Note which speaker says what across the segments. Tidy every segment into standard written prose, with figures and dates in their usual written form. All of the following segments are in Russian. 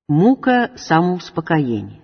Speaker 1: Мука самоуспокоения.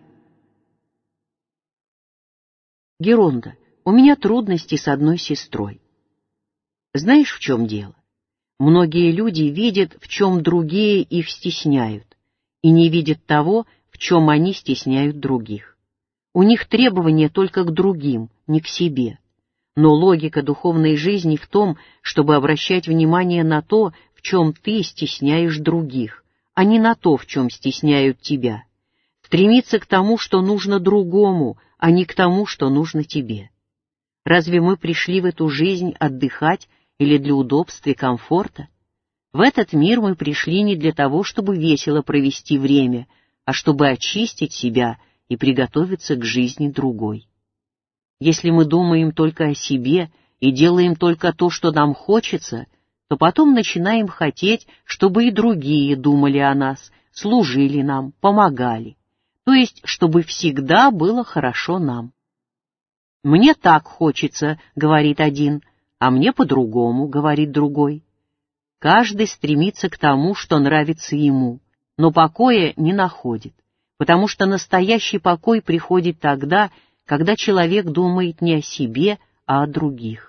Speaker 1: Геронда, у меня трудности с одной сестрой. Знаешь, в чем дело? Многие люди видят, в чем другие их стесняют, и не видят того, в чем они стесняют других. У них требования только к другим, не к себе. Но логика духовной жизни в том, чтобы обращать внимание на то, в чем ты стесняешь других, а не на то, в чем стесняют тебя. Стремиться к тому, что нужно другому, а не к тому, что нужно тебе. Разве мы пришли в эту жизнь отдыхать или для удобства и комфорта? В этот мир мы пришли не для того, чтобы весело провести время, а чтобы очистить себя и приготовиться к жизни другой. Если мы думаем только о себе и делаем только то, что нам хочется, то потом начинаем хотеть, чтобы и другие думали о нас, служили нам, помогали, то есть чтобы всегда было хорошо нам. «Мне так хочется», — говорит один, «а мне по-другому», — говорит другой. Каждый стремится к тому, что нравится ему, но покоя не находит, потому что настоящий покой приходит тогда, когда человек думает не о себе, а о других.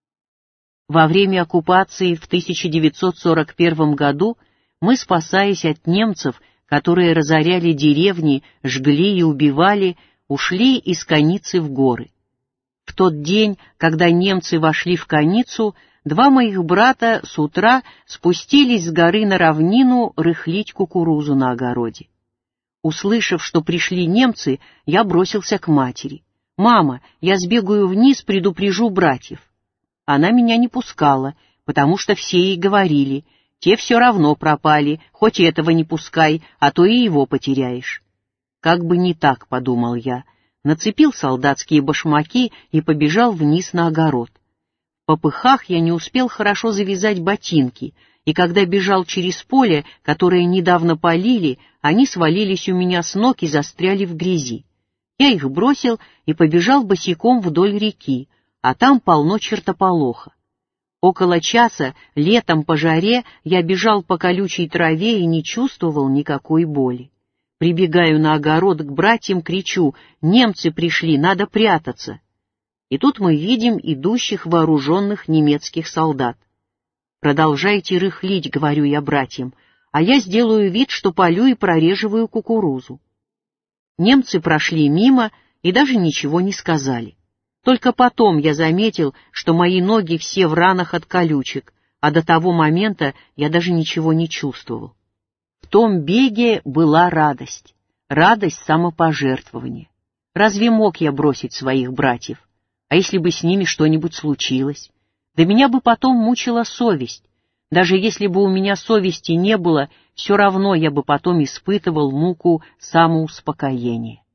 Speaker 1: Во время оккупации в 1941 году мы, спасаясь от немцев, которые разоряли деревни, жгли и убивали, ушли из Каницы в горы. В тот день, когда немцы вошли в Каницу, два моих брата с утра спустились с горы на равнину рыхлить кукурузу на огороде. Услышав, что пришли немцы, я бросился к матери. «Мама, я сбегаю вниз, предупрежу братьев». Она меня не пускала, потому что все ей говорили: «Те все равно пропали, хоть этого не пускай, а то и его потеряешь». Как бы не так, подумал я, нацепил солдатские башмаки и побежал вниз на огород. В попыхах я не успел хорошо завязать ботинки, и когда бежал через поле, которое недавно полили, они свалились у меня с ног и застряли в грязи. Я их бросил и побежал босиком вдоль реки, а там полно чертополоха. Около часа, летом по жаре, я бежал по колючей траве и не чувствовал никакой боли. Прибегаю на огород к братьям, кричу: «Немцы пришли, надо прятаться!» И тут мы видим идущих вооруженных немецких солдат. «Продолжайте рыхлить», — говорю я братьям, «а я сделаю вид, что полю и прореживаю кукурузу». Немцы прошли мимо и даже ничего не сказали. Только потом я заметил, что мои ноги все в ранах от колючек, а до того момента я даже ничего не чувствовал. В том беге была радость самопожертвования. Разве мог я бросить своих братьев? А если бы с ними что-нибудь случилось? Да меня бы потом мучила совесть. Даже если бы у меня совести не было, все равно я бы потом испытывал муку самоуспокоения.